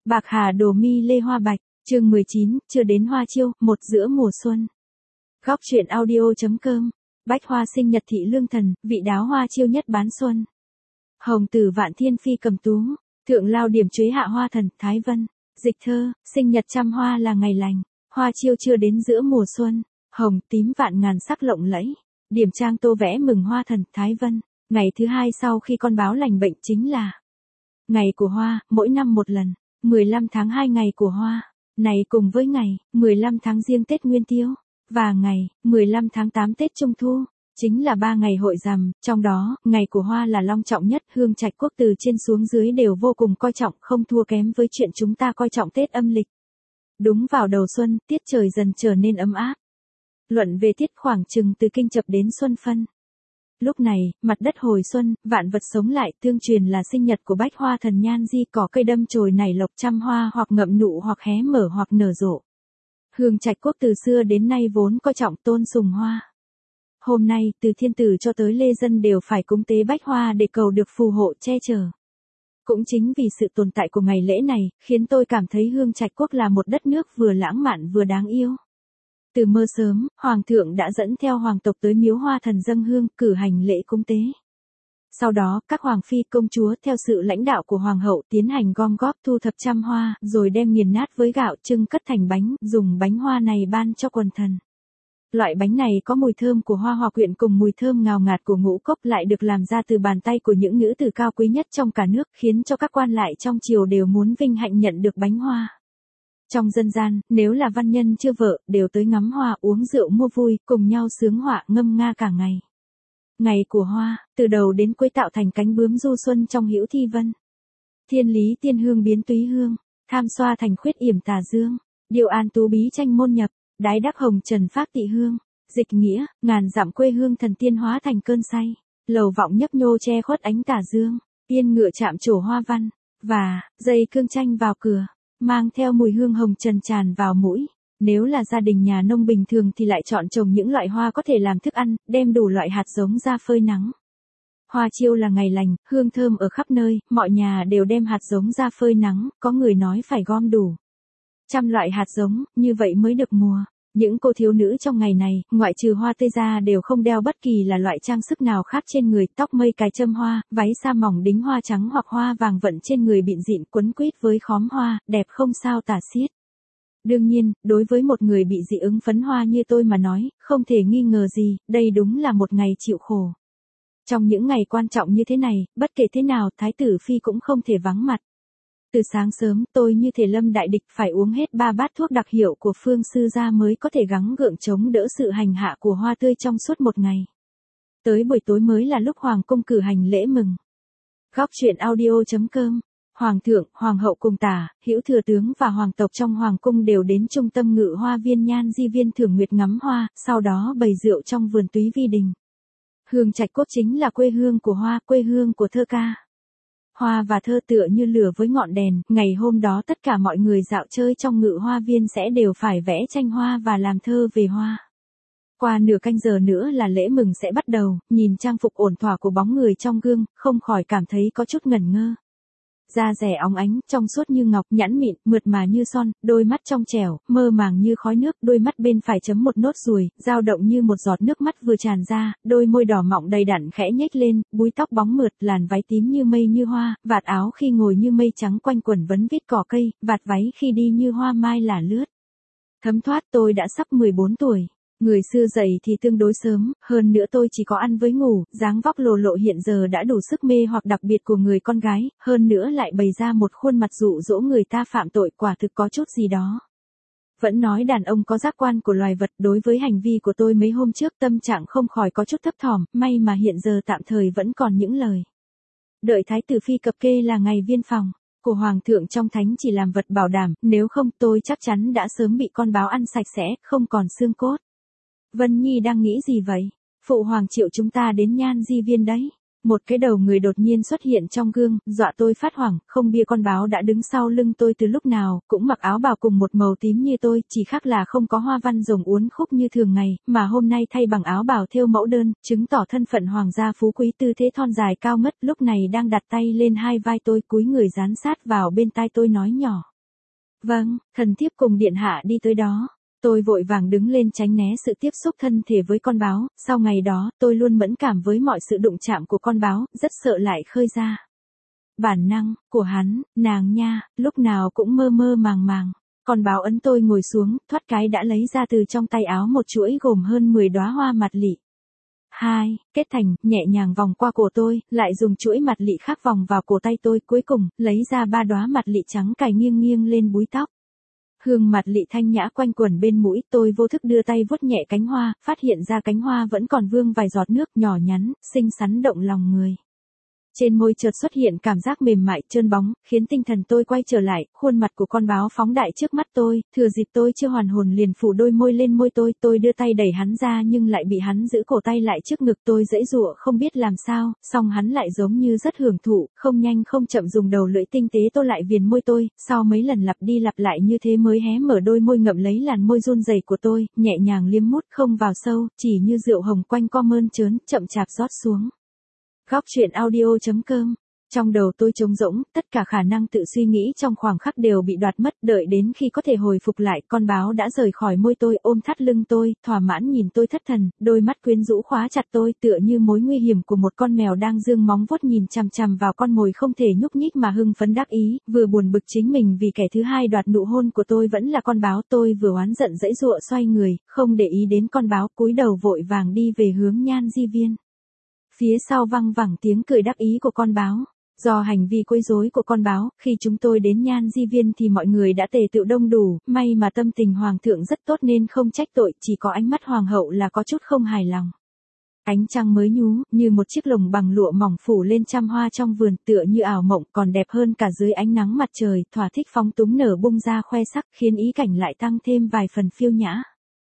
Bạc hà đồ mi lê hoa bạch, chương 19, chưa đến hoa chiêu, một giữa mùa xuân. Góc truyện audio.com, bách hoa sinh nhật thị lương thần, vị đáo hoa chiêu nhất bán xuân. Hồng tử vạn thiên phi cầm tú, thượng lao điểm chuế hạ hoa thần, Thái Vân. Dịch thơ, sinh nhật trăm hoa là ngày lành, hoa chiêu chưa đến giữa mùa xuân, hồng tím vạn ngàn sắc lộng lẫy. Điểm trang tô vẽ mừng hoa thần, Thái Vân. Ngày thứ hai sau khi con báo lành bệnh chính là ngày của hoa, mỗi năm một lần, 15 tháng 2 ngày của hoa, này cùng với ngày 15 tháng Giêng Tết Nguyên Tiêu, và ngày 15 tháng 8 Tết Trung Thu, chính là 3 ngày hội rằm, trong đó, ngày của hoa là long trọng nhất, Hương Trạch Quốc từ trên xuống dưới đều vô cùng coi trọng, không thua kém với chuyện chúng ta coi trọng Tết âm lịch. Đúng vào đầu xuân, tiết trời dần trở nên ấm áp. Luận về tiết khoảng chừng từ kinh chập đến xuân phân. Lúc này, mặt đất hồi xuân, vạn vật sống lại, tương truyền là sinh nhật của bách hoa thần nhan di, cỏ cây đâm chồi nảy lộc trăm hoa hoặc ngậm nụ hoặc hé mở hoặc nở rộ. Hương Trạch Quốc từ xưa đến nay vốn coi trọng tôn sùng hoa. Hôm nay, từ thiên tử cho tới lê dân đều phải cúng tế bách hoa để cầu được phù hộ che chở. Cũng chính vì sự tồn tại của ngày lễ này, khiến tôi cảm thấy Hương Trạch Quốc là một đất nước vừa lãng mạn vừa đáng yêu. Từ mơ sớm, Hoàng thượng đã dẫn theo hoàng tộc tới miếu hoa thần dâng hương, cử hành lễ cúng tế. Sau đó, các hoàng phi công chúa theo sự lãnh đạo của hoàng hậu tiến hành gom góp thu thập trăm hoa, rồi đem nghiền nát với gạo trưng cất thành bánh, dùng bánh hoa này ban cho quần thần. Loại bánh này có mùi thơm của hoa hòa quyện cùng mùi thơm ngào ngạt của ngũ cốc, lại được làm ra từ bàn tay của những nữ tử cao quý nhất trong cả nước, khiến cho các quan lại trong triều đều muốn vinh hạnh nhận được bánh hoa. Trong dân gian, nếu là văn nhân chưa vợ, đều tới ngắm hoa, uống rượu mua vui, cùng nhau sướng họa ngâm nga cả ngày. Ngày của hoa, từ đầu đến cuối tạo thành cánh bướm du xuân trong hữu thi vân. Thiên lý tiên hương biến túy hương, tham xoa thành khuyết yểm tà dương, điệu an tú bí tranh môn nhập, đái đắc hồng trần phác tị hương, dịch nghĩa, ngàn dặm quê hương thần tiên hóa thành cơn say, lầu vọng nhấp nhô che khuất ánh tà dương, yên ngựa chạm trổ hoa văn, và, dây cương tranh vào cửa, mang theo mùi hương hồng trần tràn vào mũi. Nếu là gia đình nhà nông bình thường thì lại chọn trồng những loại hoa có thể làm thức ăn, đem đủ loại hạt giống ra phơi nắng. Hoa chiêu là ngày lành, hương thơm ở khắp nơi, mọi nhà đều đem hạt giống ra phơi nắng, có người nói phải gom đủ 100 loại hạt giống, như vậy mới được mùa. Những cô thiếu nữ trong ngày này, ngoại trừ hoa tươi ra đều không đeo bất kỳ là loại trang sức nào khác trên người, tóc mây cài châm hoa, váy sa mỏng đính hoa trắng hoặc hoa vàng vận trên người bịn dịn quấn quýt với khóm hoa, đẹp không sao tả xiết. Đương nhiên, đối với một người bị dị ứng phấn hoa như tôi mà nói, không thể nghi ngờ gì, đây đúng là một ngày chịu khổ. Trong những ngày quan trọng như thế này, bất kể thế nào, Thái tử Phi cũng không thể vắng mặt. Từ sáng sớm, tôi như thể lâm đại địch phải uống hết 3 bát thuốc đặc hiệu của Phương Sư gia mới có thể gắng gượng chống đỡ sự hành hạ của hoa tươi trong suốt một ngày. Tới buổi tối mới là lúc Hoàng cung cử hành lễ mừng. Góc truyện audio.com, Hoàng thượng, Hoàng hậu cùng tả, hữu thừa tướng và hoàng tộc trong Hoàng cung đều đến trung tâm ngự hoa viên Nhan Di Viên thưởng nguyệt ngắm hoa, sau đó bày rượu trong vườn Túy Vi Đình. Hương Trạch Quốc chính là quê hương của hoa, quê hương của thơ ca. Hoa và thơ tựa như lửa với ngọn đèn, ngày hôm đó tất cả mọi người dạo chơi trong ngự hoa viên sẽ đều phải vẽ tranh hoa và làm thơ về hoa. Qua nửa canh giờ nữa là lễ mừng sẽ bắt đầu, nhìn trang phục ổn thỏa của bóng người trong gương, không khỏi cảm thấy có chút ngẩn ngơ. Da dẻ óng ánh, trong suốt như ngọc, nhẵn mịn, mượt mà như son, đôi mắt trong trẻo, mơ màng như khói nước, đôi mắt bên phải chấm một nốt ruồi, dao động như một giọt nước mắt vừa tràn ra, đôi môi đỏ mọng đầy đặn khẽ nhếch lên, búi tóc bóng mượt, làn váy tím như mây như hoa, vạt áo khi ngồi như mây trắng quanh quẩn vấn vít cỏ cây, vạt váy khi đi như hoa mai lả lướt. Thấm thoát, tôi đã sắp 14 tuổi. Người xưa dậy thì tương đối sớm, hơn nữa tôi chỉ có ăn với ngủ, dáng vóc lồ lộ hiện giờ đã đủ sức mê hoặc đặc biệt của người con gái, hơn nữa lại bày ra một khuôn mặt dụ dỗ người ta phạm tội, quả thực có chút gì đó. Vẫn nói đàn ông có giác quan của loài vật, đối với hành vi của tôi mấy hôm trước tâm trạng không khỏi có chút thấp thỏm, may mà hiện giờ tạm thời vẫn còn những lời. Đợi Thái tử Phi cập kê là ngày viên phòng của Hoàng thượng trong thánh chỉ làm vật bảo đảm, nếu không tôi chắc chắn đã sớm bị con báo ăn sạch sẽ, không còn xương cốt. Vân Nhi đang nghĩ gì vậy? Phụ hoàng triệu chúng ta đến Nhan Di Viên đấy. Một cái đầu người đột nhiên xuất hiện trong gương, dọa tôi phát hoảng, không bia con báo đã đứng sau lưng tôi từ lúc nào, cũng mặc áo bào cùng một màu tím như tôi, chỉ khác là không có hoa văn rồng uốn khúc như thường ngày, mà hôm nay thay bằng áo bào thêu mẫu đơn, chứng tỏ thân phận hoàng gia phú quý, tư thế thon dài cao ngất, lúc này đang đặt tay lên hai vai tôi, cúi người dán sát vào bên tai tôi nói nhỏ. Vâng, thần thiếp cùng điện hạ đi tới đó. Tôi vội vàng đứng lên tránh né sự tiếp xúc thân thể với con báo, sau ngày đó, tôi luôn mẫn cảm với mọi sự đụng chạm của con báo, rất sợ lại khơi ra. Bản năng, của hắn, nàng nha, lúc nào cũng mơ mơ màng màng. Con báo ấn tôi ngồi xuống, thoát cái đã lấy ra từ trong tay áo một chuỗi gồm hơn 10 đóa hoa mặt lị. Kết thành, nhẹ nhàng vòng qua cổ tôi, lại dùng chuỗi mặt lị khác vòng vào cổ tay tôi, cuối cùng, lấy ra 3 đóa mặt lị trắng cài nghiêng nghiêng lên búi tóc. Hương mặt lị thanh nhã quanh quẩn bên mũi, tôi vô thức đưa tay vuốt nhẹ cánh hoa, phát hiện ra cánh hoa vẫn còn vương vài giọt nước nhỏ nhắn, xinh xắn động lòng người. Trên môi chợt xuất hiện cảm giác mềm mại, trơn bóng, khiến tinh thần tôi quay trở lại, khuôn mặt của con báo phóng đại trước mắt tôi, thừa dịp tôi chưa hoàn hồn liền phủ đôi môi lên môi tôi đưa tay đẩy hắn ra nhưng lại bị hắn giữ cổ tay lại trước ngực tôi giãy giụa không biết làm sao, song hắn lại giống như rất hưởng thụ, không nhanh không chậm dùng đầu lưỡi tinh tế tô lại viền môi tôi, sau mấy lần lặp đi lặp lại như thế mới hé mở đôi môi ngậm lấy làn môi run rẩy của tôi, nhẹ nhàng liếm mút không vào sâu, chỉ như rượu hồng quanh co mơn trớn, chậm chạp rót xuống. Góc truyện audio.com. Trong đầu tôi trống rỗng, tất cả khả năng tự suy nghĩ trong khoảng khắc đều bị đoạt mất, đợi đến khi có thể hồi phục lại, con báo đã rời khỏi môi tôi, ôm thắt lưng tôi, thỏa mãn nhìn tôi thất thần, đôi mắt quyến rũ khóa chặt tôi, tựa như mối nguy hiểm của một con mèo đang giương móng vuốt nhìn chằm chằm vào con mồi không thể nhúc nhích mà hưng phấn đắc ý, vừa buồn bực chính mình vì kẻ thứ hai đoạt nụ hôn của tôi vẫn là con báo, tôi vừa oán giận giãy giụa xoay người, không để ý đến con báo, cúi đầu vội vàng đi về hướng Nhan Di Viên. Phía sau văng vẳng tiếng cười đắc ý của con báo. Do hành vi quấy rối của con báo, khi chúng tôi đến Nhan Di Viên thì mọi người đã tề tựu đông đủ, may mà tâm tình hoàng thượng rất tốt nên không trách tội, chỉ có ánh mắt hoàng hậu là có chút không hài lòng. Ánh trăng mới nhú, như một chiếc lồng bằng lụa mỏng phủ lên trăm hoa trong vườn, tựa như ảo mộng, còn đẹp hơn cả dưới ánh nắng mặt trời, thỏa thích phóng túng nở bung ra khoe sắc, khiến ý cảnh lại tăng thêm vài phần phiêu nhã.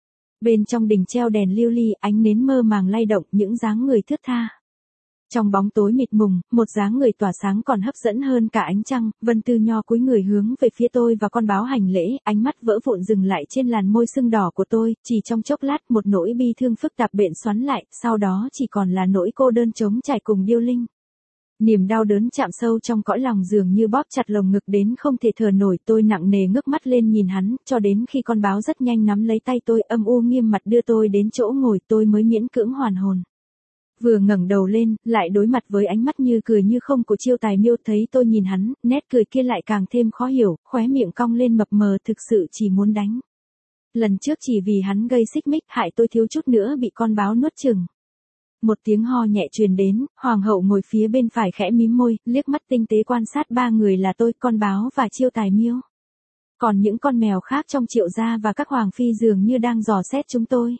Bên trong đình treo đèn lưu ly, ánh nến mơ màng lay động, những dáng người thướt tha. Trong bóng tối mịt mùng, một dáng người tỏa sáng còn hấp dẫn hơn cả ánh trăng, Vân Tư Nho cúi người hướng về phía tôi và con báo hành lễ, ánh mắt vỡ vụn dừng lại trên làn môi sưng đỏ của tôi, chỉ trong chốc lát một nỗi bi thương phức tạp bện xoắn lại, sau đó chỉ còn là nỗi cô đơn trống trải cùng điêu linh. Niềm đau đớn chạm sâu trong cõi lòng dường như bóp chặt lồng ngực đến không thể thở nổi, tôi nặng nề ngước mắt lên nhìn hắn, cho đến khi con báo rất nhanh nắm lấy tay tôi, âm u nghiêm mặt đưa tôi đến chỗ ngồi, tôi mới miễn cưỡng hoàn hồn. Vừa ngẩng đầu lên, lại đối mặt với ánh mắt như cười như không của Chiêu Tài Miêu, thấy tôi nhìn hắn, nét cười kia lại càng thêm khó hiểu, khóe miệng cong lên mập mờ, thực sự chỉ muốn đánh. Lần trước chỉ vì hắn gây xích mích hại tôi thiếu chút nữa bị con báo nuốt chửng. Một tiếng ho nhẹ truyền đến, hoàng hậu ngồi phía bên phải khẽ mím môi, liếc mắt tinh tế quan sát ba người là tôi, con báo và Chiêu Tài Miêu. Còn những con mèo khác trong Triệu gia và các hoàng phi dường như đang dò xét chúng tôi.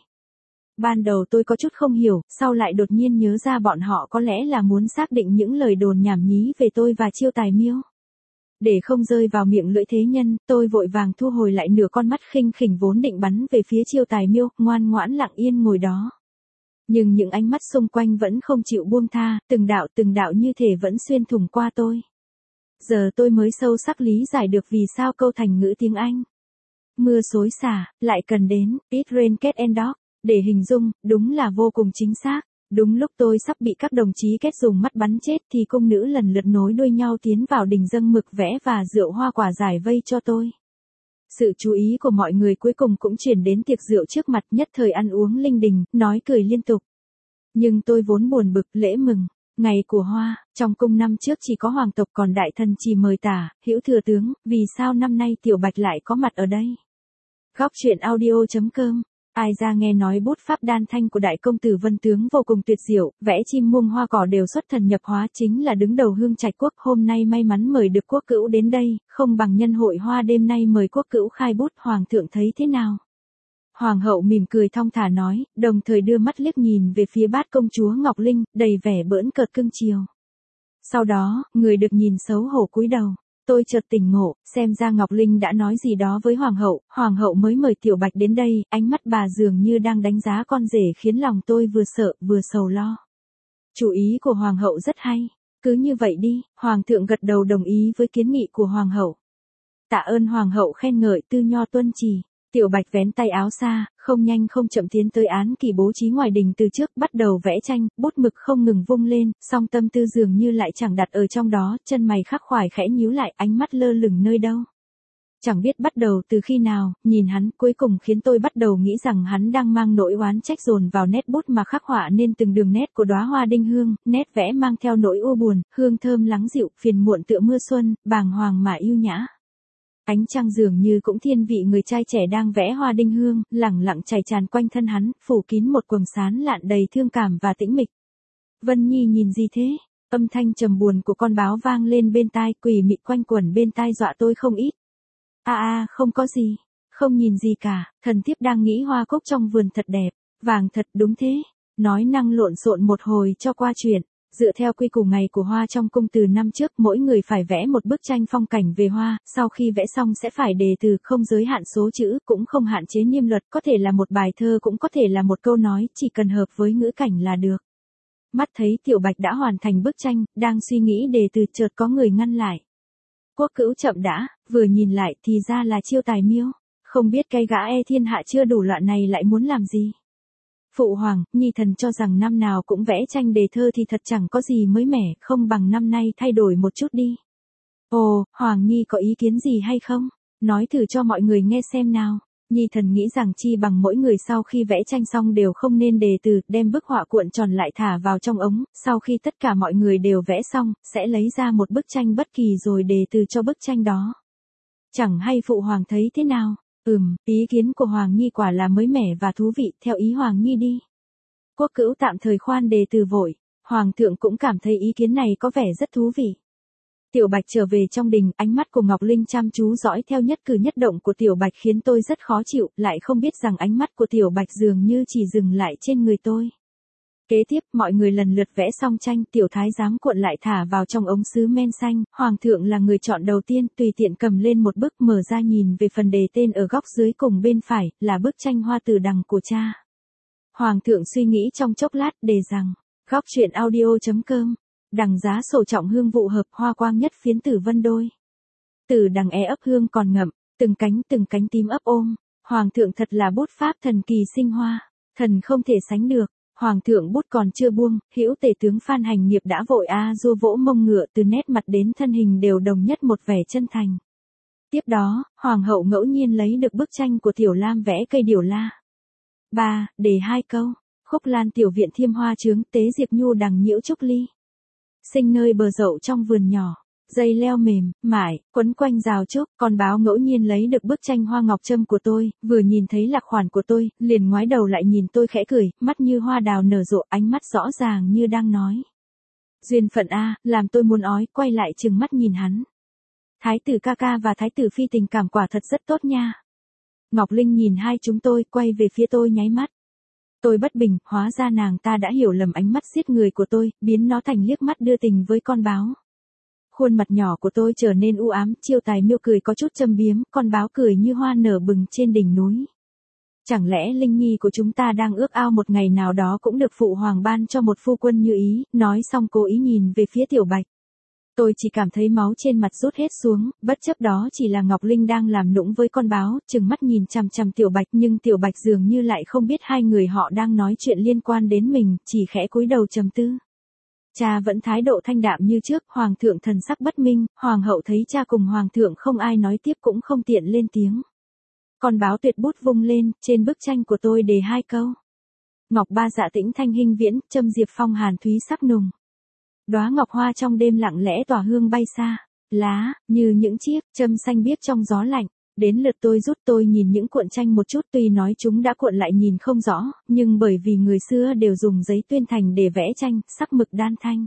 Ban đầu tôi có chút không hiểu, sau lại đột nhiên nhớ ra bọn họ có lẽ là muốn xác định những lời đồn nhảm nhí về tôi và Chiêu Tài Miêu. Để không rơi vào miệng lưỡi thế nhân, tôi vội vàng thu hồi lại nửa con mắt khinh khỉnh vốn định bắn về phía Chiêu Tài Miêu, ngoan ngoãn lặng yên ngồi đó. Nhưng những ánh mắt xung quanh vẫn không chịu buông tha, từng đạo như thể vẫn xuyên thủng qua tôi. Giờ tôi mới sâu sắc lý giải được vì sao câu thành ngữ tiếng Anh. Mưa xối xả, lại cần đến, it rain cat and dog. Để hình dung, đúng là vô cùng chính xác. Đúng lúc tôi sắp bị các đồng chí kết dùng mắt bắn chết thì cung nữ lần lượt nối đuôi nhau tiến vào đình dâng mực vẽ và rượu hoa quả giải vây cho tôi. Sự chú ý của mọi người cuối cùng cũng chuyển đến tiệc rượu trước mặt, nhất thời ăn uống linh đình, nói cười liên tục. Nhưng tôi vốn buồn bực, lễ mừng, ngày của hoa, trong cung năm trước chỉ có hoàng tộc còn đại thần chỉ mời tả, hữu thừa tướng, vì sao năm nay Tiểu Bạch lại có mặt ở đây? Góc truyện audio.com. Ai ra nghe nói bút pháp đan thanh của đại công tử Vân Tướng vô cùng tuyệt diệu, vẽ chim muông hoa cỏ đều xuất thần nhập hóa, chính là đứng đầu Hương Trạch Quốc, hôm nay may mắn mời được quốc cữu đến đây, không bằng nhân hội hoa đêm nay mời quốc cữu khai bút, hoàng thượng thấy thế nào? Hoàng hậu mỉm cười thong thả nói, đồng thời đưa mắt liếc nhìn về phía bát công chúa Ngọc Linh, đầy vẻ bỡn cợt cưng chiều. Sau đó, người được nhìn xấu hổ cúi đầu. Tôi chợt tỉnh ngộ, xem ra Ngọc Linh đã nói gì đó với hoàng hậu mới mời Tiểu Bạch đến đây, ánh mắt bà dường như đang đánh giá con rể khiến lòng tôi vừa sợ, vừa sầu lo. Chủ ý của hoàng hậu rất hay, cứ như vậy đi, hoàng thượng gật đầu đồng ý với kiến nghị của hoàng hậu. Tạ ơn hoàng hậu khen ngợi, Tư Nho tuân chỉ. Tiểu Bạch vén tay áo xa, không nhanh không chậm tiến tới án kỳ bố trí ngoài đình từ trước, bắt đầu vẽ tranh, bút mực không ngừng vung lên, song tâm tư dường như lại chẳng đặt ở trong đó, chân mày khắc khoải khẽ nhíu lại, ánh mắt lơ lửng nơi đâu. Chẳng biết bắt đầu từ khi nào, nhìn hắn cuối cùng khiến tôi bắt đầu nghĩ rằng hắn đang mang nỗi oán trách dồn vào nét bút mà khắc họa nên từng đường nét của đóa hoa đinh hương, nét vẽ mang theo nỗi u buồn, hương thơm lắng dịu, phiền muộn tựa mưa xuân, bàng hoàng mà yêu nhã. Ánh trăng dường như cũng thiên vị người trai trẻ đang vẽ hoa đinh hương, lẳng lặng chảy tràn quanh thân hắn, phủ kín một quầng sáng lạn đầy thương cảm và tĩnh mịch. Vân Nhi nhìn gì thế? Âm thanh trầm buồn của con báo vang lên bên tai, quỷ mị quanh quẩn bên tai dọa tôi không ít. Không có gì, không nhìn gì cả, thần thiếp đang nghĩ hoa cúc trong vườn thật đẹp, vàng thật đúng thế. Nói năng lộn xộn một hồi cho qua chuyện. Dựa theo quy củ ngày của hoa trong cung từ năm trước, mỗi người phải vẽ một bức tranh phong cảnh về hoa, sau khi vẽ xong sẽ phải đề từ, không giới hạn số chữ, cũng không hạn chế niêm luật, có thể là một bài thơ cũng có thể là một câu nói, chỉ cần hợp với ngữ cảnh là được. Mắt thấy Tiểu Bạch đã hoàn thành bức tranh, đang suy nghĩ đề từ chợt có người ngăn lại. Quốc Cữu chậm đã, vừa nhìn lại thì ra là Chiêu Tài Miêu, không biết cái gã thiên hạ chưa đủ loạn này lại muốn làm gì. Phụ hoàng, nhi thần cho rằng năm nào cũng vẽ tranh đề thơ thì thật chẳng có gì mới mẻ, không bằng năm nay thay đổi một chút đi. Ồ, hoàng nhi có ý kiến gì hay không? Nói thử cho mọi người nghe xem nào. Nhi thần nghĩ rằng chi bằng mỗi người sau khi vẽ tranh xong đều không nên đề từ, đem bức họa cuộn tròn lại thả vào trong ống, sau khi tất cả mọi người đều vẽ xong, sẽ lấy ra một bức tranh bất kỳ rồi đề từ cho bức tranh đó. Chẳng hay phụ hoàng thấy thế nào? Ý kiến của Hoàng Nhi quả là mới mẻ và thú vị, theo ý Hoàng Nhi đi. Quốc Cữu tạm thời khoan đề từ vội, Hoàng thượng cũng cảm thấy ý kiến này có vẻ rất thú vị. Tiểu Bạch trở về trong đình, ánh mắt của Ngọc Linh chăm chú dõi theo nhất cử nhất động của Tiểu Bạch khiến tôi rất khó chịu, lại không biết rằng ánh mắt của Tiểu Bạch dường như chỉ dừng lại trên người tôi. Kế tiếp, mọi người lần lượt vẽ xong tranh, Tiểu Thái giám cuộn lại thả vào trong ống sứ men xanh, Hoàng thượng là người chọn đầu tiên, tùy tiện cầm lên một bức mở ra nhìn về phần đề tên ở góc dưới cùng bên phải, là bức tranh Hoa Tử Đằng của cha. Hoàng thượng suy nghĩ trong chốc lát, đề rằng, góc truyện audio.com, đằng giá sổ trọng hương vụ hợp hoa quang nhất phiến tử vân đôi. Tử đằng ấp hương còn ngậm, từng cánh tím ấp ôm, Hoàng thượng thật là bút pháp thần kỳ sinh hoa, thần không thể sánh được. Hoàng thượng bút còn chưa buông, hữu tể tướng Phan Hành Nghiệp đã vội du vỗ mông ngựa, từ nét mặt đến thân hình đều đồng nhất một vẻ chân thành. Tiếp đó, Hoàng hậu ngẫu nhiên lấy được bức tranh của Tiểu Lam vẽ cây điểu la. 3. Đề 2 câu. Khúc lan tiểu viện thiêm hoa chướng, tế diệp nhu đằng nhiễu trúc ly. Sinh nơi bờ dậu trong vườn nhỏ. Dây leo mềm, mải, quấn quanh rào trúc, con báo ngẫu nhiên lấy được bức tranh hoa ngọc trâm của tôi, vừa nhìn thấy lạc khoản của tôi, liền ngoái đầu lại nhìn tôi khẽ cười, mắt như hoa đào nở rộ, ánh mắt rõ ràng như đang nói. Duyên phận làm tôi muốn ói, quay lại trừng mắt nhìn hắn. Thái tử ca ca và thái tử phi tình cảm quả thật rất tốt nha. Ngọc Linh nhìn hai chúng tôi, quay về phía tôi nháy mắt. Tôi bất bình, hóa ra nàng ta đã hiểu lầm ánh mắt giết người của tôi, biến nó thành liếc mắt đưa tình với con báo. Khuôn mặt nhỏ của tôi trở nên u ám, Chiêu Tài Miêu cười có chút châm biếm, con báo cười như hoa nở bừng trên đỉnh núi. Chẳng lẽ Linh Nhi của chúng ta đang ước ao một ngày nào đó cũng được phụ hoàng ban cho một phu quân như ý, nói xong cố ý nhìn về phía Tiểu Bạch. Tôi chỉ cảm thấy máu trên mặt rút hết xuống, bất chấp đó chỉ là Ngọc Linh đang làm nũng với con báo, trừng mắt nhìn chằm chằm Tiểu Bạch, nhưng Tiểu Bạch dường như lại không biết hai người họ đang nói chuyện liên quan đến mình, chỉ khẽ cúi đầu trầm tư. Cha vẫn thái độ thanh đạm như trước, hoàng thượng thần sắc bất minh, hoàng hậu thấy cha cùng hoàng thượng không ai nói tiếp cũng không tiện lên tiếng. Con báo tuyệt bút vung lên, trên bức tranh của tôi đề 2 câu. Ngọc ba dạ tĩnh thanh hinh viễn, châm diệp phong hàn thúy sắc nùng. Đóa ngọc hoa trong đêm lặng lẽ tỏa hương bay xa, lá, như những chiếc châm xanh biếc trong gió lạnh. Đến lượt tôi nhìn những cuộn tranh một chút, tuy nói chúng đã cuộn lại nhìn không rõ, nhưng bởi vì người xưa đều dùng giấy tuyên thành để vẽ tranh, sắc mực đan thanh.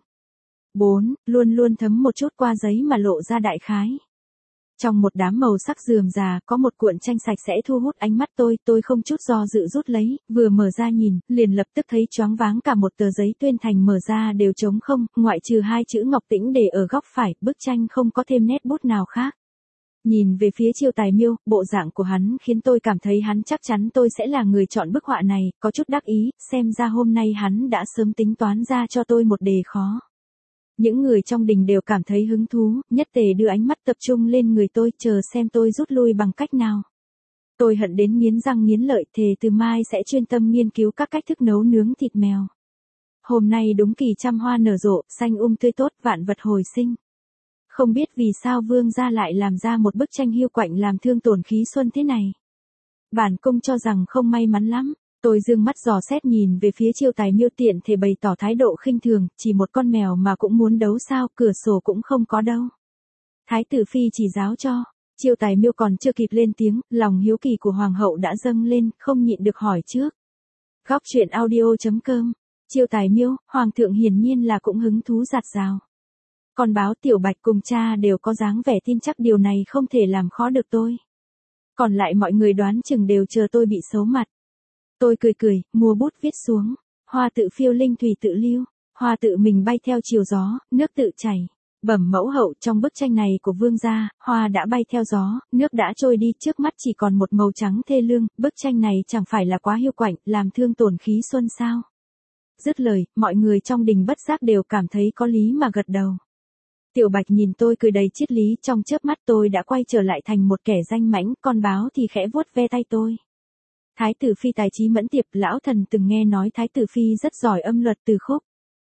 4. Luôn luôn thấm một chút qua giấy mà lộ ra đại khái. Trong một đám màu sắc rườm rà, có một cuộn tranh sạch sẽ thu hút ánh mắt tôi không chút do dự rút lấy, vừa mở ra nhìn, liền lập tức thấy choáng váng, cả một tờ giấy tuyên thành mở ra đều trống không, ngoại trừ 2 chữ Ngọc Tĩnh để ở góc phải, bức tranh không có thêm nét bút nào khác. Nhìn về phía Chiêu Tài Miêu, bộ dạng của hắn khiến tôi cảm thấy hắn chắc chắn tôi sẽ là người chọn bức họa này, có chút đắc ý, xem ra hôm nay hắn đã sớm tính toán ra cho tôi một đề khó. Những người trong đình đều cảm thấy hứng thú, nhất tề đưa ánh mắt tập trung lên người tôi, chờ xem tôi rút lui bằng cách nào. Tôi hận đến nghiến răng nghiến lợi, thề từ mai sẽ chuyên tâm nghiên cứu các cách thức nấu nướng thịt mèo. Hôm nay đúng kỳ trăm hoa nở rộ, xanh tươi tốt, vạn vật hồi sinh. Không biết vì sao vương gia lại làm ra một bức tranh hiu quạnh làm thương tổn khí xuân thế này. Bản cung cho rằng không may mắn lắm. Tôi dương mắt dò xét nhìn về phía Chiêu Tài Miêu tiện thể bày tỏ thái độ khinh thường, chỉ một con mèo mà cũng muốn đấu sao, cửa sổ cũng không có đâu. Thái tử phi chỉ giáo cho. Chiêu Tài Miêu còn chưa kịp lên tiếng, lòng hiếu kỳ của hoàng hậu đã dâng lên, không nhịn được hỏi trước. Góc truyện audio.com. Chiêu Tài Miêu, hoàng thượng hiển nhiên là cũng hứng thú rạt rào. Con báo Tiểu Bạch cùng cha đều có dáng vẻ tin chắc điều này không thể làm khó được tôi. Còn lại mọi người đoán chừng đều chờ tôi bị xấu mặt. Tôi cười cười, mua bút viết xuống. Hoa tự phiêu linh thủy tự lưu. Hoa tự mình bay theo chiều gió, nước tự chảy. Bẩm mẫu hậu, trong bức tranh này của vương gia, hoa đã bay theo gió, nước đã trôi đi, trước mắt chỉ còn một màu trắng thê lương, bức tranh này chẳng phải là quá hiu quạnh, làm thương tổn khí xuân sao? Dứt lời, mọi người trong đình bất giác đều cảm thấy có lý mà gật đầu. Tiểu Bạch nhìn tôi cười đầy triết lý, trong chớp mắt tôi đã quay trở lại thành một kẻ danh mãnh, con báo thì khẽ vuốt ve tay tôi. Thái tử phi tài trí mẫn tiệp, lão thần từng nghe nói thái tử phi rất giỏi âm luật từ khúc.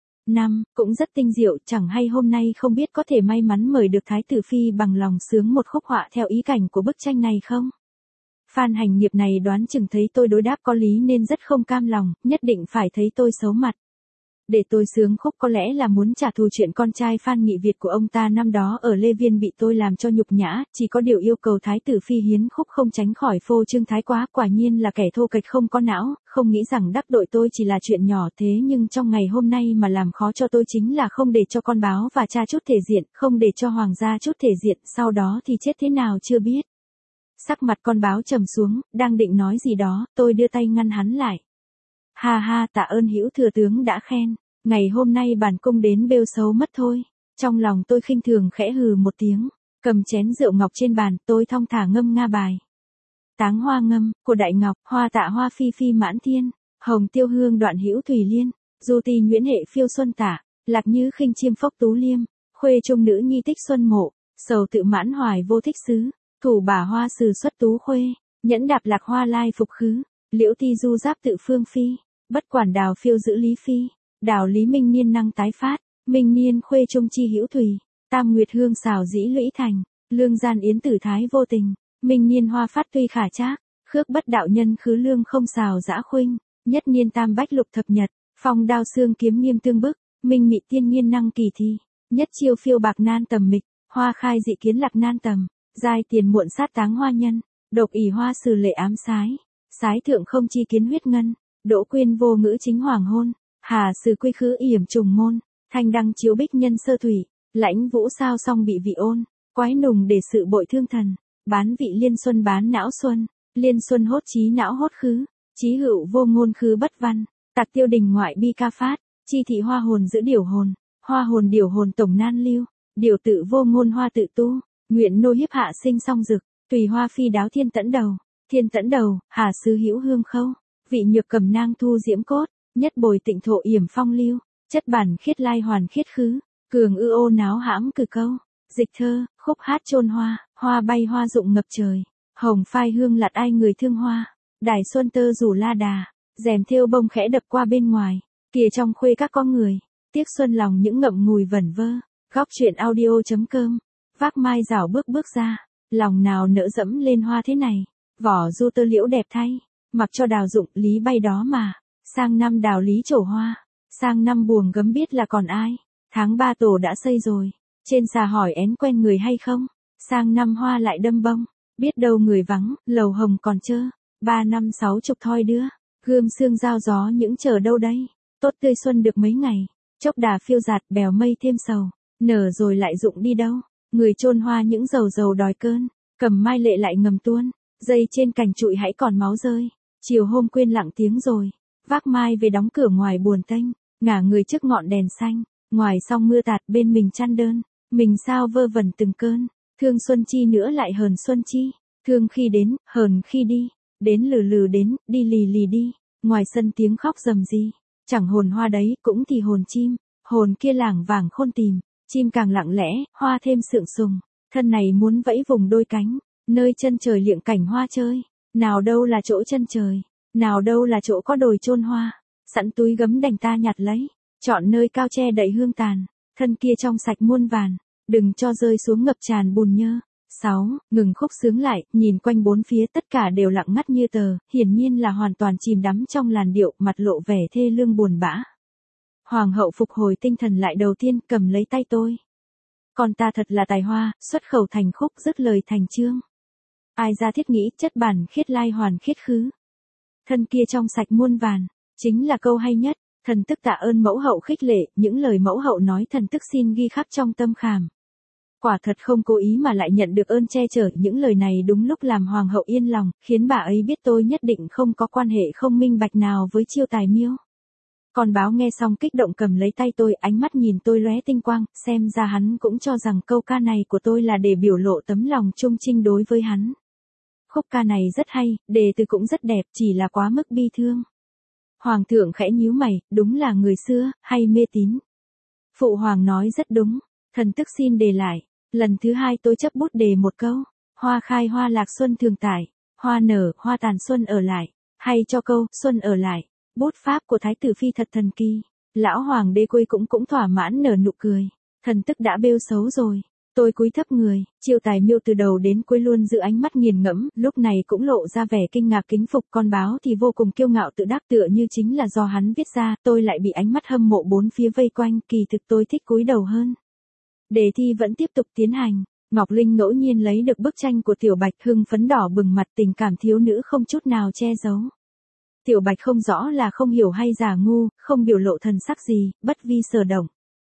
Cũng rất tinh diệu, chẳng hay hôm nay không biết có thể may mắn mời được thái tử phi bằng lòng sướng một khúc họa theo ý cảnh của bức tranh này không? Phan Hành Nghiệp này đoán chừng thấy tôi đối đáp có lý nên rất không cam lòng, nhất định phải thấy tôi xấu mặt. Để tôi sướng khúc có lẽ là muốn trả thù chuyện con trai Phan Nghị Việt của ông ta năm đó ở Lê Viên bị tôi làm cho nhục nhã, chỉ có điều yêu cầu thái tử phi hiến khúc không tránh khỏi phô trương thái quá, quả nhiên là kẻ thô kệch không có não, không nghĩ rằng đắc tội tôi chỉ là chuyện nhỏ thế nhưng trong ngày hôm nay mà làm khó cho tôi chính là không để cho con báo và cha chút thể diện, không để cho hoàng gia chút thể diện, sau đó thì chết thế nào chưa biết. Sắc mặt con báo trầm xuống, đang định nói gì đó, tôi đưa tay ngăn hắn lại. Ha ha, tạ ơn hữu thừa tướng đã khen, ngày hôm nay bản cung đến bêu xấu mất thôi. Trong lòng tôi khinh thường khẽ hừ một tiếng, cầm chén rượu ngọc trên bàn, tôi thong thả ngâm nga bài. Táng hoa ngâm, của Đại Ngọc, hoa tạ hoa phi phi mãn thiên, hồng tiêu hương đoạn hữu thủy liên, du ti nhuyễn hệ phiêu xuân tả, lạc như khinh chiêm phốc tú liêm, khuê trung nữ nhi tích xuân mộ, sầu tự mãn hoài vô thích xứ, thủ bả hoa sừ xuất tú khuê, nhẫn đạp lạc hoa lai phục khứ, liễu ti du giáp tự phương phi, bất quản đào phiêu giữ lý phi, đào lý minh niên năng tái phát, minh niên khuê trung chi hữu thủy, tam nguyệt hương xào dĩ lũy thành, lương gian yến tử thái vô tình, minh niên hoa phát tuy khả trác, khước bất đạo nhân khứ lương không xào dã khuynh, nhất niên tam bách lục thập nhật, phong đao xương kiếm nghiêm tương bức, minh mị tiên nhiên năng kỳ thi, nhất chiêu phiêu bạc nan tầm mịch, hoa khai dị kiến lạc nan tầm, giai tiền muộn sát táng hoa nhân, độc ỷ hoa sử lệ ám sái, sái thượng không chi kiến huyết ngân, đỗ quyên vô ngữ chính hoàng hôn, hà sử quy khứ yểm trùng môn, thanh đăng chiếu bích nhân sơ thủy, lãnh vũ sao song bị vị ôn, quái nùng để sự bội thương thần, bán vị liên xuân bán não xuân, liên xuân hốt trí não hốt khứ, trí hữu vô ngôn khứ bất văn, tạc tiêu đình ngoại bi ca phát, chi thị hoa hồn giữ điều hồn, hoa hồn điều hồn tổng nan lưu, điều tự vô ngôn hoa tự tu, nguyện nô hiếp hạ sinh song dực, tùy hoa phi đáo thiên tẫn đầu, hà sứ hữu hương khâu, vị nhược cầm nang thu diễm cốt, nhất bồi tịnh thộ yểm phong lưu, chất bản khiết lai hoàn khiết khứ, cường ư ô náo hãm cử câu, dịch thơ, khúc hát chôn hoa, hoa bay hoa rụng ngập trời, hồng phai hương lạt ai người thương hoa, đài xuân tơ rủ la đà, rèm thêu bông khẽ đập qua bên ngoài, kìa trong khuê các con người, tiếc xuân lòng những ngậm ngùi vẩn vơ, góc truyện audio.com, vác mai rảo bước bước ra, lòng nào nỡ dẫm lên hoa thế này, vỏ du tơ liễu đẹp thay, mặc cho đào dụng lý bay đó mà, sang năm đào lý trổ hoa, sang năm buồng gấm biết là còn ai, tháng 3 tổ đã xây rồi, trên xà hỏi én quen người hay không, sang năm hoa lại đâm bông, biết đâu người vắng, lầu hồng còn chơ, 3 năm 60 thoi đứa, gươm xương giao gió những chờ đâu đây, tốt tươi xuân được mấy ngày, chốc đà phiêu giạt bèo mây thêm sầu, nở rồi lại rụng đi đâu, người chôn hoa những dầu dầu đòi cơn, cầm mai lệ lại ngầm tuôn, dây trên cành trụi hãy còn máu rơi, chiều hôm quên lặng tiếng rồi, vác mai về đóng cửa ngoài buồn tênh, ngả người trước ngọn đèn xanh, ngoài song mưa tạt bên mình chăn đơn, mình sao vơ vẩn từng cơn, thương xuân chi nữa lại hờn xuân chi, thương khi đến, hờn khi đi, đến lừ lừ đến, đi lì lì đi, ngoài sân tiếng khóc rầm rì, chẳng hồn hoa đấy cũng thì hồn chim, hồn kia lảng vảng khôn tìm, chim càng lặng lẽ, hoa thêm sượng sùng, thân này muốn vẫy vùng đôi cánh, nơi chân trời liệng cảnh hoa chơi, nào đâu là chỗ chân trời, nào đâu là chỗ có đồi chôn hoa, sẵn túi gấm đành ta nhặt lấy, chọn nơi cao che đậy hương tàn, thân kia trong sạch muôn vàn, Đừng cho rơi xuống ngập tràn bùn nhơ. 6. Ngừng khúc sướng lại, nhìn quanh bốn phía tất cả đều lặng ngắt như tờ, hiển nhiên là hoàn toàn chìm đắm trong làn điệu, mặt lộ vẻ thê lương buồn bã. Hoàng hậu phục hồi tinh thần lại đầu tiên, cầm lấy tay tôi. Con ta thật là tài hoa, xuất khẩu thành khúc, dứt lời thành chương. Ai ra thiết nghĩ, chất bản khiết lai hoàn khiết khứ. Thân kia trong sạch muôn vàn, chính là câu hay nhất. Thần tức tạ ơn mẫu hậu khích lệ, những lời mẫu hậu nói thần tức xin ghi khắc trong tâm khảm. Quả thật không cố ý mà lại nhận được ơn che chở, những lời này đúng lúc làm hoàng hậu yên lòng, khiến bà ấy biết tôi nhất định không có quan hệ không minh bạch nào với Chiêu Tài Miêu. Con báo nghe xong kích động cầm lấy tay tôi, ánh mắt nhìn tôi lóe tinh quang, xem ra hắn cũng cho rằng câu ca này của tôi là để biểu lộ tấm lòng trung trinh đối với hắn. Khúc ca này rất hay, đề từ cũng rất đẹp, chỉ là quá mức bi thương. Hoàng thượng khẽ nhíu mày, đúng là người xưa, hay mê tín. Phụ hoàng nói rất đúng, thần tức xin đề lại. Lần thứ hai tôi chấp bút đề một câu. Hoa khai hoa lạc xuân thường tại, hoa nở, hoa tàn xuân ở lại. Hay cho câu, xuân ở lại. Bút pháp của Thái tử Phi thật thần kỳ. Lão hoàng đế quê cũng thỏa mãn nở nụ cười. Thần tức đã bêu xấu rồi. Tôi cúi thấp người, Chiêu Tài Miêu từ đầu đến cuối luôn giữ ánh mắt nghiền ngẫm, lúc này cũng lộ ra vẻ kinh ngạc kính phục. Con báo thì vô cùng kiêu ngạo tự đắc, tựa như chính là do hắn viết ra. Tôi lại bị ánh mắt hâm mộ bốn phía vây quanh, kỳ thực tôi thích cúi đầu hơn. Đề thi vẫn tiếp tục tiến hành. Ngọc Linh ngẫu nhiên lấy được bức tranh của Tiểu Bạch, hưng phấn đỏ bừng mặt, tình cảm thiếu nữ không chút nào che giấu. Tiểu Bạch không rõ là không hiểu hay giả ngu, không biểu lộ thần sắc gì, bất vi sở động.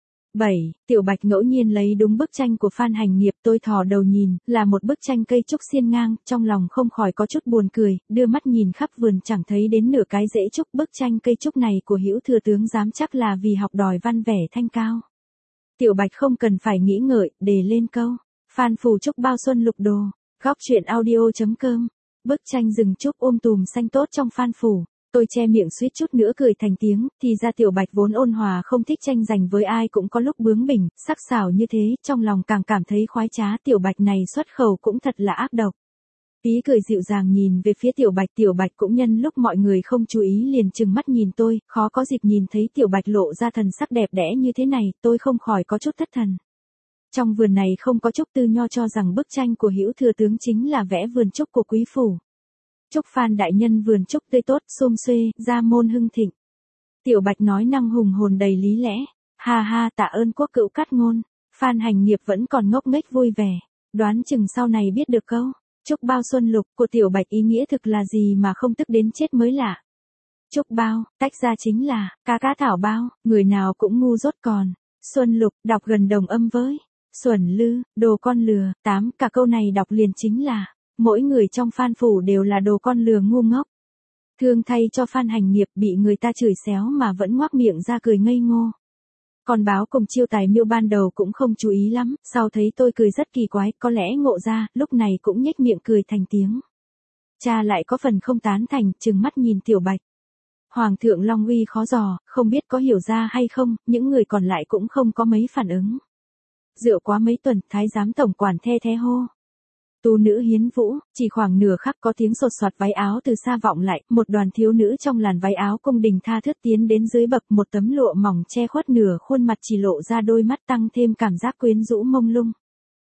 7. Tiểu Bạch ngẫu nhiên lấy đúng bức tranh của Phan Hành Nghiệp, tôi thò đầu nhìn, là một bức tranh cây trúc xiên ngang, trong lòng không khỏi có chút buồn cười, đưa mắt nhìn khắp vườn chẳng thấy đến nửa cái rễ trúc. Bức tranh cây trúc này của Hữu Thừa Tướng dám chắc là vì học đòi văn vẻ thanh cao. Tiểu Bạch không cần phải nghĩ ngợi, đề lên câu. Phan phủ trúc bao xuân lục đồ. Góc truyện audio.com. Bức tranh rừng trúc tùm xanh tốt trong Phan phủ. Tôi che miệng suýt chút nữa cười thành tiếng, thì ra Tiểu Bạch vốn ôn hòa không thích tranh giành với ai cũng có lúc bướng bỉnh, sắc sảo như thế, trong lòng càng cảm thấy khoái trá. Tiểu Bạch này xuất khẩu cũng thật là ác độc. Tí cười dịu dàng nhìn về phía Tiểu Bạch cũng nhân lúc mọi người không chú ý liền trừng mắt nhìn tôi, khó có dịp nhìn thấy Tiểu Bạch lộ ra thần sắc đẹp đẽ như thế này, tôi không khỏi có chút thất thần. Trong vườn này không có trúc Tư Nho cho rằng bức tranh của Hữu Thừa Tướng chính là vẽ vườn trúc của quý phủ. Chúc Phan đại nhân vườn trúc tươi tốt, xum xuê, gia môn hưng thịnh. Tiểu Bạch nói năng hùng hồn đầy lý lẽ. Ha ha, tạ ơn quốc cữu cát ngôn. Phan Hành Nghiệp vẫn còn ngốc nghếch vui vẻ. Đoán chừng sau này biết được câu trúc bao xuân lục của Tiểu Bạch ý nghĩa thực là gì mà không tức đến chết mới lạ. Trúc bao, tách ra chính là cá thảo bao, người nào cũng ngu dốt còn. Xuân lục, đọc gần đồng âm với xuẩn lư, đồ con lừa. 8. Cả câu này đọc liền chính là mỗi người trong Phan phủ đều là đồ con lừa ngu ngốc. Thương thay cho Phan Hành Nghiệp bị người ta chửi xéo mà vẫn ngoác miệng ra cười ngây ngô. Con báo cùng Chiêu Tài Miêu ban đầu cũng không chú ý lắm, sau thấy tôi cười rất kỳ quái, có lẽ ngộ ra, lúc này cũng nhếch miệng cười thành tiếng. Cha lại có phần không tán thành, trừng mắt nhìn Tiểu Bạch. Hoàng thượng long uy khó dò, không biết có hiểu ra hay không, những người còn lại cũng không có mấy phản ứng. Rượu quá mấy tuần, thái giám tổng quản the hô. Tú nữ hiến vũ, chỉ khoảng nửa khắc có tiếng sột soạt váy áo từ xa vọng lại, một đoàn thiếu nữ trong làn váy áo cung đình tha thướt tiến đến dưới bậc, một tấm lụa mỏng che khuất nửa khuôn mặt, chỉ lộ ra đôi mắt tăng thêm cảm giác quyến rũ mông lung.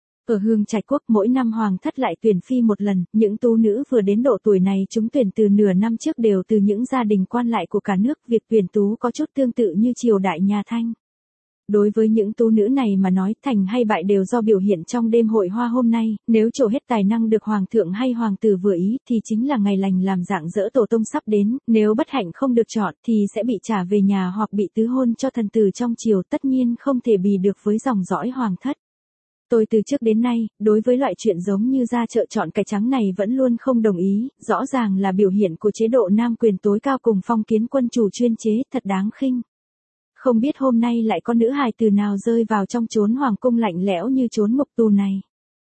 Ở Hương Trạch Quốc mỗi năm hoàng thất lại tuyển phi một lần, những tú nữ vừa đến độ tuổi này chúng tuyển từ nửa năm trước đều từ những gia đình quan lại của cả nước, việc tuyển tú có chút tương tự như triều đại nhà Thanh. Đối với những tú nữ này mà nói, thành hay bại đều do biểu hiện trong đêm hội hoa hôm nay, nếu trổ hết tài năng được hoàng thượng hay hoàng tử vừa ý thì chính là ngày lành làm rạng rỡ tổ tông sắp đến, nếu bất hạnh không được chọn thì sẽ bị trả về nhà hoặc bị tứ hôn cho thần tử trong triều, tất nhiên không thể bì được với dòng dõi hoàng thất. Tôi từ trước đến nay, đối với loại chuyện giống như ra chợ chọn cải trắng này vẫn luôn không đồng ý, rõ ràng là biểu hiện của chế độ nam quyền tối cao cùng phong kiến quân chủ chuyên chế, thật đáng khinh. Không biết hôm nay lại có nữ hài từ nào rơi vào trong chốn hoàng cung lạnh lẽo như chốn ngục tù này.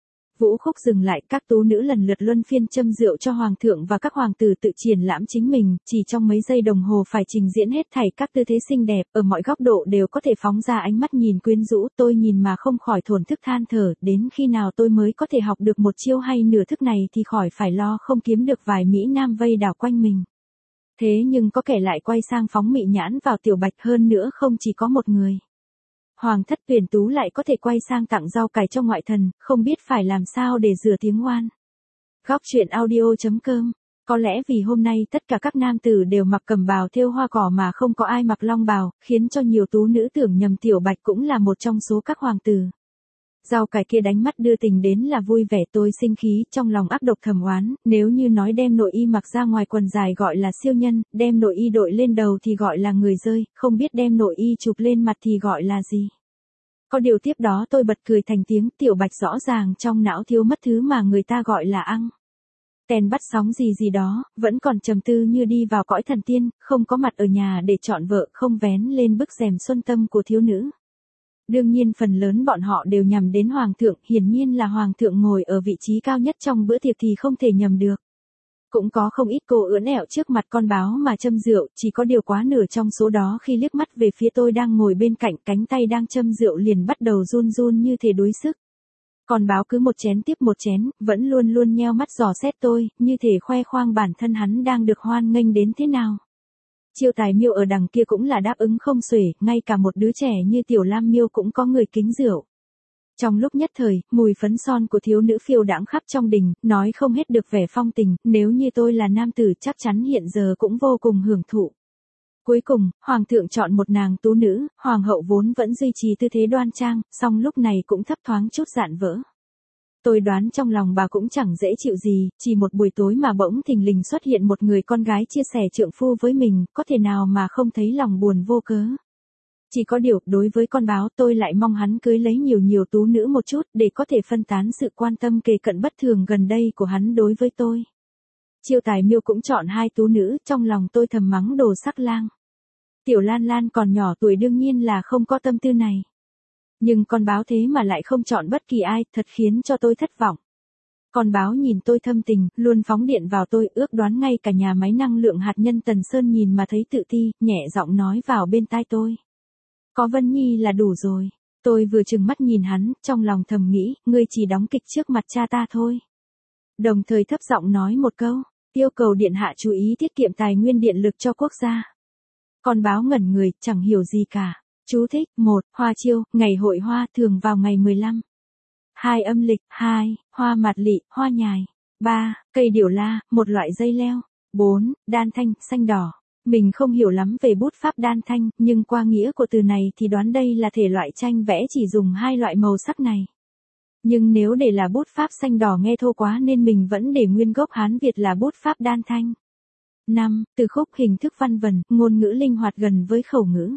Vũ khúc dừng lại, các tú nữ lần lượt luân phiên châm rượu cho hoàng thượng và các hoàng tử tự triển lãm chính mình, chỉ trong mấy giây đồng hồ phải trình diễn hết thảy các tư thế xinh đẹp, ở mọi góc độ đều có thể phóng ra ánh mắt nhìn quyến rũ. Tôi nhìn mà không khỏi thổn thức than thở, đến khi nào tôi mới có thể học được một chiêu hay nửa thức này thì khỏi phải lo không kiếm được vài mỹ nam vây đảo quanh mình. Thế nhưng có kẻ lại quay sang phóng mị nhãn vào Tiểu Bạch, hơn nữa không chỉ có một người. Hoàng thất Tuyển Tú lại có thể quay sang tặng rau cải cho ngoại thần, không biết phải làm sao để rửa tiếng oan. Góc truyện audio.com. Có lẽ vì hôm nay tất cả các nam tử đều mặc cẩm bào thêu hoa cỏ mà không có ai mặc long bào, khiến cho nhiều tú nữ tưởng nhầm Tiểu Bạch cũng là một trong số các hoàng tử. Rau cải kia đánh mắt đưa tình đến là vui vẻ, tôi sinh khí, trong lòng ác độc thầm oán, nếu như nói đem nội y mặc ra ngoài quần dài gọi là siêu nhân, đem nội y đội lên đầu thì gọi là người rơi, không biết đem nội y chụp lên mặt thì gọi là gì. Có điều tiếp đó tôi bật cười thành tiếng, Tiểu Bạch rõ ràng trong não thiếu mất thứ mà người ta gọi là ăng. Tèn bắt sóng gì đó, vẫn còn trầm tư như đi vào cõi thần tiên, không có mặt ở nhà để chọn vợ, không vén lên bức rèm xuân tâm của thiếu nữ. Đương nhiên phần lớn bọn họ đều nhằm đến hoàng thượng, hiển nhiên là hoàng thượng ngồi ở vị trí cao nhất trong bữa tiệc thì không thể nhầm được. Cũng có không ít cô ưỡn ẹo trước mặt con báo mà châm rượu, chỉ có điều quá nửa trong số đó khi liếc mắt về phía tôi đang ngồi bên cạnh, cánh tay đang châm rượu liền bắt đầu run run như thể đuối sức. Con báo cứ một chén tiếp một chén, vẫn luôn luôn nheo mắt dò xét tôi, như thể khoe khoang bản thân hắn đang được hoan nghênh đến thế nào. Chiêu Tài Miêu ở đằng kia cũng là đáp ứng không xuể, ngay cả một đứa trẻ như Tiểu Lam Miêu cũng có người kính rượu. Trong lúc nhất thời, mùi phấn son của thiếu nữ phiêu đãng khắp trong đình, nói không hết được vẻ phong tình, nếu như tôi là nam tử chắc chắn hiện giờ cũng vô cùng hưởng thụ. Cuối cùng, hoàng thượng chọn một nàng tú nữ, hoàng hậu vốn vẫn duy trì tư thế đoan trang, song lúc này cũng thấp thoáng chút dạn vỡ. Tôi đoán trong lòng bà cũng chẳng dễ chịu gì, chỉ một buổi tối mà bỗng thình lình xuất hiện một người con gái chia sẻ trượng phu với mình, có thể nào mà không thấy lòng buồn vô cớ. Chỉ có điều, đối với con báo tôi lại mong hắn cưới lấy nhiều tú nữ một chút để có thể phân tán sự quan tâm kề cận bất thường gần đây của hắn đối với tôi. Chiêu Tài Miêu cũng chọn 2 tú nữ, trong lòng tôi thầm mắng đồ sắc lang. Tiểu Lan Lan còn nhỏ tuổi đương nhiên là không có tâm tư này. Nhưng con báo thế mà lại không chọn bất kỳ ai, thật khiến cho tôi thất vọng. Con báo nhìn tôi thâm tình, luôn phóng điện vào tôi, ước đoán ngay cả nhà máy năng lượng hạt nhân Tần Sơn nhìn mà thấy tự ti, nhẹ giọng nói vào bên tai tôi. Có Vân Nhi là đủ rồi. Tôi vừa trừng mắt nhìn hắn, trong lòng thầm nghĩ, ngươi chỉ đóng kịch trước mặt cha ta thôi. Đồng thời thấp giọng nói một câu, yêu cầu điện hạ chú ý tiết kiệm tài nguyên điện lực cho quốc gia. Con báo ngẩn người, chẳng hiểu gì cả. Chú thích: 1. Hoa chiêu, ngày hội hoa thường vào ngày 15. 2. Âm lịch. 2. Hoa mạt lị, hoa nhài. 3. Cây điểu la, một loại dây leo. 4. Đan thanh, xanh đỏ. Mình không hiểu lắm về bút pháp đan thanh, nhưng qua nghĩa của từ này thì đoán đây là thể loại tranh vẽ chỉ dùng 2 loại màu sắc này. Nhưng nếu để là bút pháp xanh đỏ nghe thô quá nên mình vẫn để nguyên gốc Hán Việt là bút pháp đan thanh. 5. Từ khúc hình thức văn vần, ngôn ngữ linh hoạt gần với khẩu ngữ.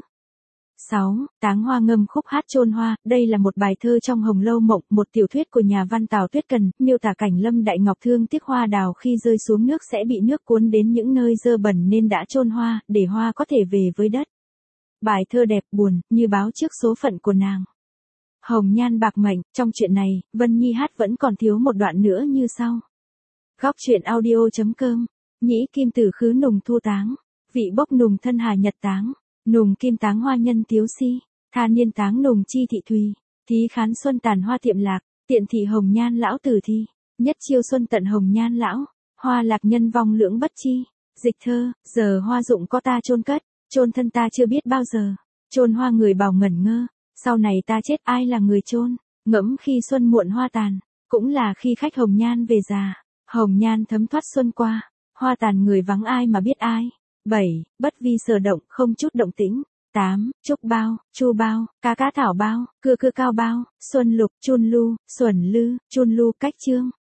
6. Táng hoa ngâm khúc hát chôn hoa, đây là một bài thơ trong Hồng Lâu Mộng, một tiểu thuyết của nhà văn Tào Tuyết Cần, miêu tả cảnh Lâm Đại Ngọc thương tiếc hoa đào khi rơi xuống nước sẽ bị nước cuốn đến những nơi dơ bẩn nên đã chôn hoa, để hoa có thể về với đất. Bài thơ đẹp buồn, như báo trước số phận của nàng. Hồng nhan bạc mệnh, trong chuyện này, Vân Nhi hát vẫn còn thiếu một đoạn nữa như sau. Góc truyện audio.com. Nhĩ kim tử khứ nùng thu táng, vị bốc nùng thân hà nhật táng. Nùng kim táng hoa nhân tiếu si, tha niên táng nùng chi thị thùy, thí khán xuân tàn hoa tiệm lạc, tiện thị hồng nhan lão tử thi, nhất chiêu xuân tận hồng nhan lão, hoa lạc nhân vong lưỡng bất chi. Dịch thơ: giờ hoa dụng có ta chôn cất, chôn thân ta chưa biết bao giờ, chôn hoa người bảo ngẩn ngơ, sau này ta chết ai là người chôn. Ngẫm khi xuân muộn hoa tàn, cũng là khi khách hồng nhan về già, hồng nhan thấm thoát xuân qua, hoa tàn người vắng ai mà biết ai. 7. Bất vi sở động, không chút động tĩnh. 8. Trúc bao, chu bao, cá cá thảo bao, cưa cưa cao bao, xuân lục, chun lu, xuẩn lư, chun lu cách chương.